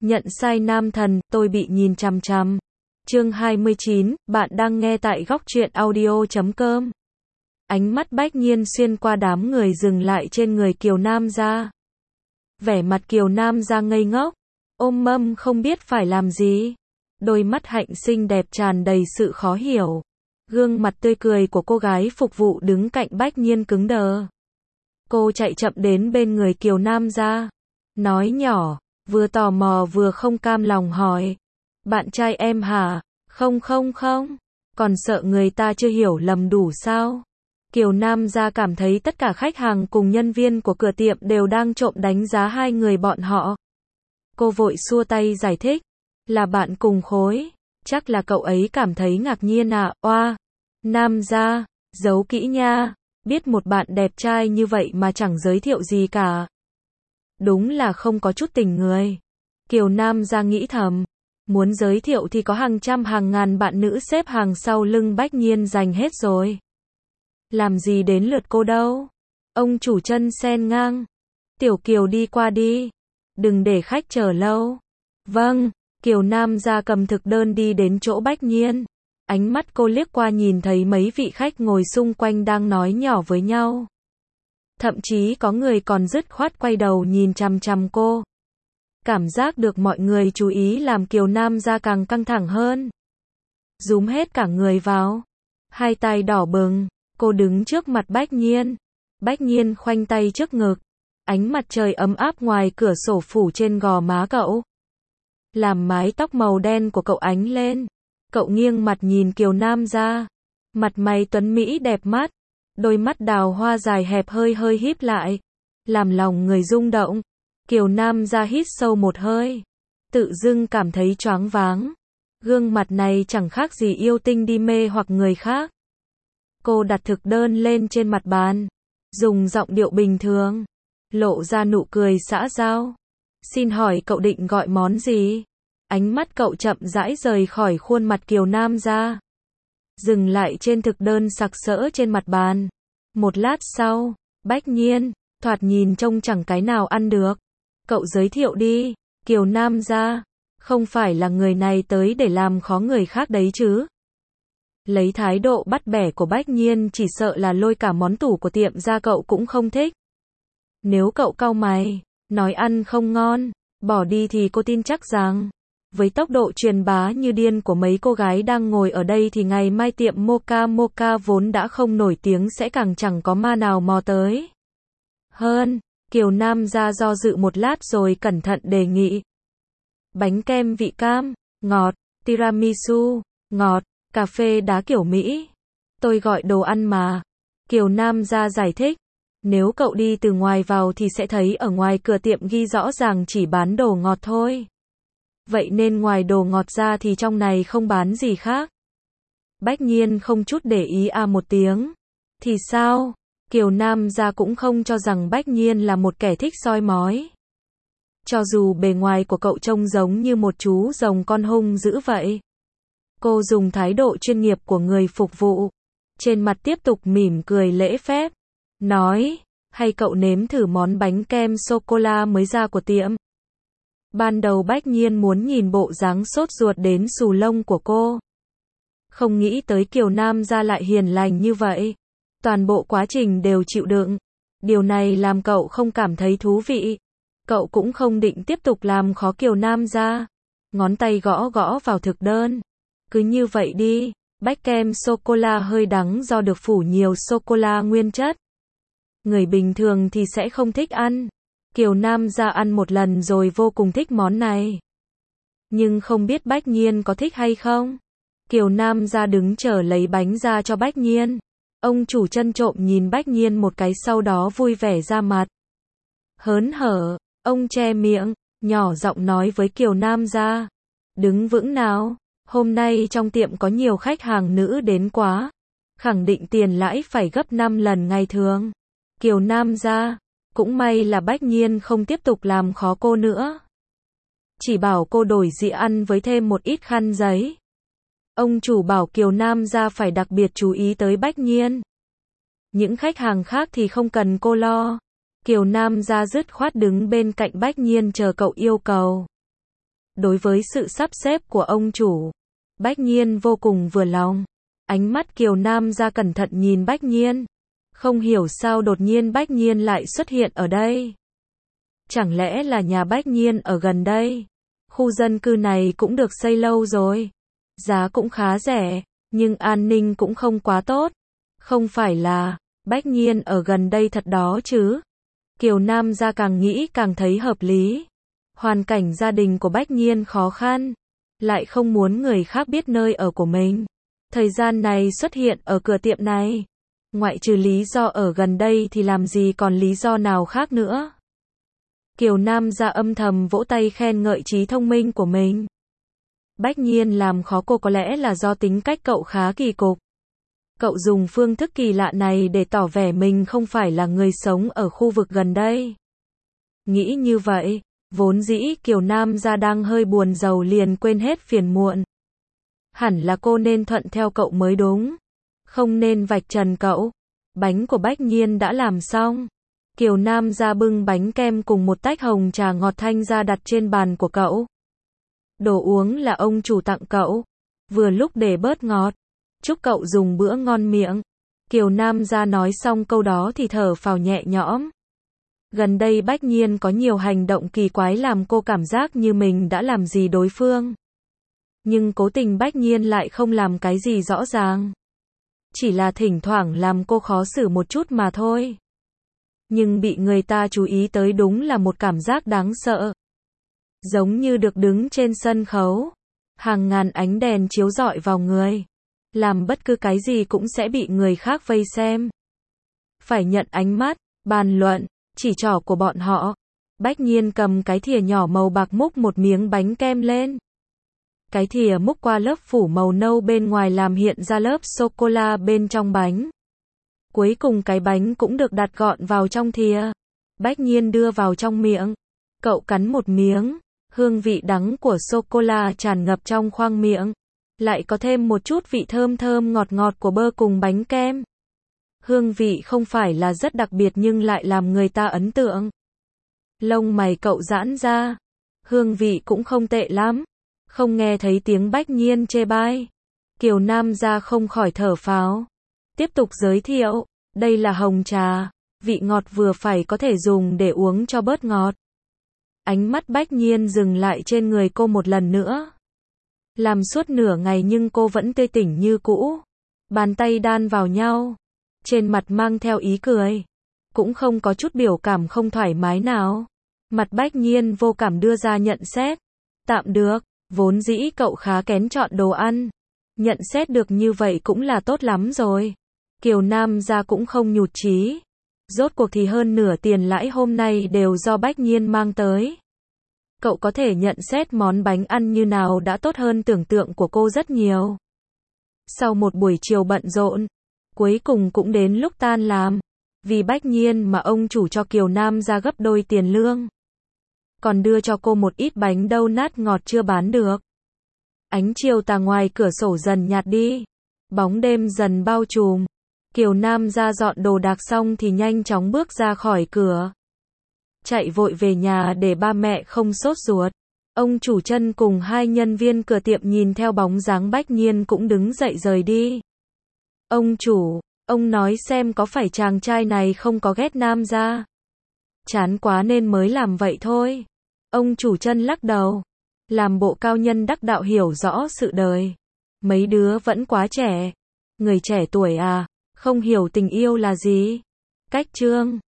Nhận sai nam thần, tôi bị nhìn chằm chằm. Chương 29, bạn đang nghe tại góc truyện audio.com. Ánh mắt Bách Nhiên xuyên qua đám người dừng lại trên người Kiều Nam Gia. Vẻ mặt Kiều Nam Gia ngây ngốc, ôm mâm không biết phải làm gì. Đôi mắt hạnh xinh đẹp tràn đầy sự khó hiểu. Gương mặt tươi cười của cô gái phục vụ đứng cạnh Bách Nhiên cứng đờ. Cô chạy chậm đến bên người Kiều Nam Gia, nói nhỏ, vừa tò mò vừa không cam lòng hỏi. Bạn trai em hả? Không, còn sợ người ta chưa hiểu lầm đủ sao? Kiều Nam Gia cảm thấy tất cả khách hàng cùng nhân viên của cửa tiệm đều đang trộm đánh giá hai người bọn họ. Cô vội xua tay giải thích, là bạn cùng khối, chắc là cậu ấy cảm thấy ngạc nhiên à, oa. Nam Gia, giấu kỹ nha, biết một bạn đẹp trai như vậy mà chẳng giới thiệu gì cả. Đúng là không có chút tình người. Kiều Nam Gia nghĩ thầm, muốn giới thiệu thì có hàng trăm hàng ngàn bạn nữ xếp hàng sau lưng Bách Nhiên giành hết rồi. Làm gì đến lượt cô đâu? Ông chủ chân sen ngang. Tiểu Kiều đi qua đi. Đừng để khách chờ lâu. Vâng, Kiều Nam Gia cầm thực đơn đi đến chỗ Bách Nhiên. Ánh mắt cô liếc qua nhìn thấy mấy vị khách ngồi xung quanh đang nói nhỏ với nhau. Thậm chí có người còn dứt khoát quay đầu nhìn chằm chằm cô. Cảm giác được mọi người chú ý làm Kiều Nam Gia càng căng thẳng hơn. Rúm hết cả người vào. Hai tay đỏ bừng, cô đứng trước mặt Bách Nhiên. Bách Nhiên khoanh tay trước ngực. Ánh mặt trời ấm áp ngoài cửa sổ phủ trên gò má cậu. Làm mái tóc màu đen của cậu ánh lên. Cậu nghiêng mặt nhìn Kiều Nam Gia. Mặt mày tuấn mỹ đẹp mắt. Đôi mắt đào hoa dài hẹp hơi híp lại. Làm lòng người rung động. Kiều Nam Gia hít sâu một hơi. Tự dưng cảm thấy choáng váng. Gương mặt này chẳng khác gì yêu tinh đi mê hoặc người khác. Cô đặt thực đơn lên trên mặt bàn. Dùng giọng điệu bình thường. Lộ ra nụ cười xã giao. Xin hỏi cậu định gọi món gì? Ánh mắt cậu chậm rãi rời khỏi khuôn mặt Kiều Nam Gia. Dừng lại trên thực đơn sặc sỡ trên mặt bàn. Một lát sau, Bách Nhiên, thoạt nhìn trông chẳng cái nào ăn được. Cậu giới thiệu đi, Kiều Nam Gia. Không phải là người này tới để làm khó người khác đấy chứ? Lấy thái độ bắt bẻ của Bách Nhiên chỉ sợ là lôi cả món tủ của tiệm ra cậu cũng không thích. Nếu cậu cau mày, nói ăn không ngon, bỏ đi thì cô tin chắc rằng, với tốc độ truyền bá như điên của mấy cô gái đang ngồi ở đây thì ngày mai tiệm Mocha vốn đã không nổi tiếng sẽ càng chẳng có ma nào mò tới. Hơn, Kiều Nam Gia do dự một lát rồi cẩn thận đề nghị. Bánh kem vị cam, ngọt, tiramisu, ngọt, cà phê đá kiểu Mỹ. Tôi gọi đồ ăn mà. Kiều Nam Gia giải thích. Nếu cậu đi từ ngoài vào thì sẽ thấy ở ngoài cửa tiệm ghi rõ ràng chỉ bán đồ ngọt thôi. Vậy nên ngoài đồ ngọt ra thì trong này không bán gì khác. Bách Nhiên không chút để ý một tiếng. Thì sao? Kiều Nam Gia cũng không cho rằng Bách Nhiên là một kẻ thích soi mói. Cho dù bề ngoài của cậu trông giống như một chú rồng con hung dữ vậy. Cô dùng thái độ chuyên nghiệp của người phục vụ. Trên mặt tiếp tục mỉm cười lễ phép. Nói, hay cậu nếm thử món bánh kem sô-cô-la mới ra của tiệm. Ban đầu Bách Nhiên muốn nhìn bộ dáng sốt ruột đến xù lông của cô. Không nghĩ tới Kiều Nam Gia lại hiền lành như vậy. Toàn bộ quá trình đều chịu đựng. Điều này làm cậu không cảm thấy thú vị. Cậu cũng không định tiếp tục làm khó Kiều Nam Gia. Ngón tay gõ vào thực đơn. Cứ như vậy đi. Bánh kem sô-cô-la hơi đắng do được phủ nhiều sô-cô-la nguyên chất. Người bình thường thì sẽ không thích ăn. Kiều Nam Gia ăn một lần rồi vô cùng thích món này. Nhưng không biết Bách Nhiên có thích hay không. Kiều Nam Gia đứng chờ lấy bánh ra cho Bách Nhiên. Ông chủ chân trộm nhìn Bách Nhiên một cái sau đó vui vẻ ra mặt. Hớn hở, ông che miệng, nhỏ giọng nói với Kiều Nam Gia. Đứng vững nào, hôm nay trong tiệm có nhiều khách hàng nữ đến quá. Khẳng định tiền lãi phải gấp 5 lần ngày thường. Kiều Nam Gia, cũng may là Bách Nhiên không tiếp tục làm khó cô nữa. Chỉ bảo cô đổi dĩa ăn với thêm một ít khăn giấy. Ông chủ bảo Kiều Nam Gia phải đặc biệt chú ý tới Bách Nhiên. Những khách hàng khác thì không cần cô lo. Kiều Nam Gia dứt khoát đứng bên cạnh Bách Nhiên chờ cậu yêu cầu. Đối với sự sắp xếp của ông chủ, Bách Nhiên vô cùng vừa lòng. Ánh mắt Kiều Nam gia cẩn thận nhìn Bách Nhiên. Không hiểu sao đột nhiên Bách Nhiên lại xuất hiện ở đây. Chẳng lẽ là nhà Bách Nhiên ở gần đây? Khu dân cư này cũng được xây lâu rồi. Giá cũng khá rẻ, nhưng an ninh cũng không quá tốt. Không phải là Bách Nhiên ở gần đây thật đó chứ? Kiều Nam gia càng nghĩ càng thấy hợp lý. Hoàn cảnh gia đình của Bách Nhiên khó khăn, lại không muốn người khác biết nơi ở của mình. Thời gian này xuất hiện ở cửa tiệm này, ngoại trừ lý do ở gần đây thì làm gì còn lý do nào khác nữa. Kiều Nam gia âm thầm vỗ tay khen ngợi trí thông minh của mình. Bách Nhiên làm khó cô có lẽ là do tính cách cậu khá kỳ cục. Cậu dùng phương thức kỳ lạ này để tỏ vẻ mình không phải là người sống ở khu vực gần đây. Nghĩ như vậy, vốn dĩ Kiều Nam gia đang hơi buồn rầu liền quên hết phiền muộn. Hẳn là cô nên thuận theo cậu mới đúng. Không nên vạch trần cậu. Bánh của Bách Nhiên đã làm xong. Kiều Nam gia bưng bánh kem cùng một tách hồng trà ngọt thanh ra đặt trên bàn của cậu. Đồ uống là ông chủ tặng cậu. Vừa lúc để bớt ngọt. Chúc cậu dùng bữa ngon miệng. Kiều Nam gia nói xong câu đó thì thở phào nhẹ nhõm. Gần đây Bách Nhiên có nhiều hành động kỳ quái làm cô cảm giác như mình đã làm gì đối phương. Nhưng cố tình Bách Nhiên lại không làm cái gì rõ ràng. Chỉ là thỉnh thoảng làm cô khó xử một chút mà thôi. Nhưng bị người ta chú ý tới đúng là một cảm giác đáng sợ. Giống như được đứng trên sân khấu. Hàng ngàn ánh đèn chiếu rọi vào người. Làm bất cứ cái gì cũng sẽ bị người khác vây xem. Phải nhận ánh mắt, bàn luận, chỉ trỏ của bọn họ. Bách Nhiên cầm cái thìa nhỏ màu bạc múc một miếng bánh kem lên. Cái thìa múc qua lớp phủ màu nâu bên ngoài làm hiện ra lớp sô-cô-la bên trong bánh. Cuối cùng cái bánh cũng được đặt gọn vào trong thìa. Bách Nhiên đưa vào trong miệng. Cậu cắn một miếng. Hương vị đắng của sô-cô-la tràn ngập trong khoang miệng. Lại có thêm một chút vị thơm thơm ngọt ngọt của bơ cùng bánh kem. Hương vị không phải là rất đặc biệt nhưng lại làm người ta ấn tượng. Lông mày cậu giãn ra. Hương vị cũng không tệ lắm. Không nghe thấy tiếng Bách Nhiên chê bai. Kiều Nam gia không khỏi thở phào. Tiếp tục giới thiệu. Đây là hồng trà. Vị ngọt vừa phải có thể dùng để uống cho bớt ngọt. Ánh mắt Bách Nhiên dừng lại trên người cô một lần nữa. Làm suốt nửa ngày nhưng cô vẫn tươi tỉnh như cũ. Bàn tay đan vào nhau. Trên mặt mang theo ý cười. Cũng không có chút biểu cảm không thoải mái nào. Mặt Bách Nhiên vô cảm đưa ra nhận xét. Tạm được, vốn dĩ cậu khá kén chọn đồ ăn. Nhận xét được như vậy cũng là tốt lắm rồi. Kiều Nam gia cũng không nhụt chí. Rốt cuộc thì hơn nửa tiền lãi hôm nay đều do Bách Nhiên mang tới. Cậu có thể nhận xét món bánh ăn như nào đã tốt hơn tưởng tượng của cô rất nhiều. Sau một buổi chiều bận rộn, cuối cùng cũng đến lúc tan làm. Vì Bách Nhiên mà ông chủ cho Kiều Nam gia gấp đôi tiền lương. Còn đưa cho cô một ít bánh donut ngọt chưa bán được. Ánh chiều tà ngoài cửa sổ dần nhạt đi. Bóng đêm dần bao trùm. Kiều Nam gia dọn đồ đạc xong thì nhanh chóng bước ra khỏi cửa. Chạy vội về nhà để ba mẹ không sốt ruột. Ông chủ Trân cùng hai nhân viên cửa tiệm nhìn theo bóng dáng Bách Nhiên cũng đứng dậy rời đi. Ông chủ, ông nói xem có phải chàng trai này không có ghét Nam gia. Chán quá nên mới làm vậy thôi. Ông chủ Trân lắc đầu. Làm bộ cao nhân đắc đạo hiểu rõ sự đời. Mấy đứa vẫn quá trẻ. Người trẻ tuổi à, không hiểu tình yêu là gì. Cách chương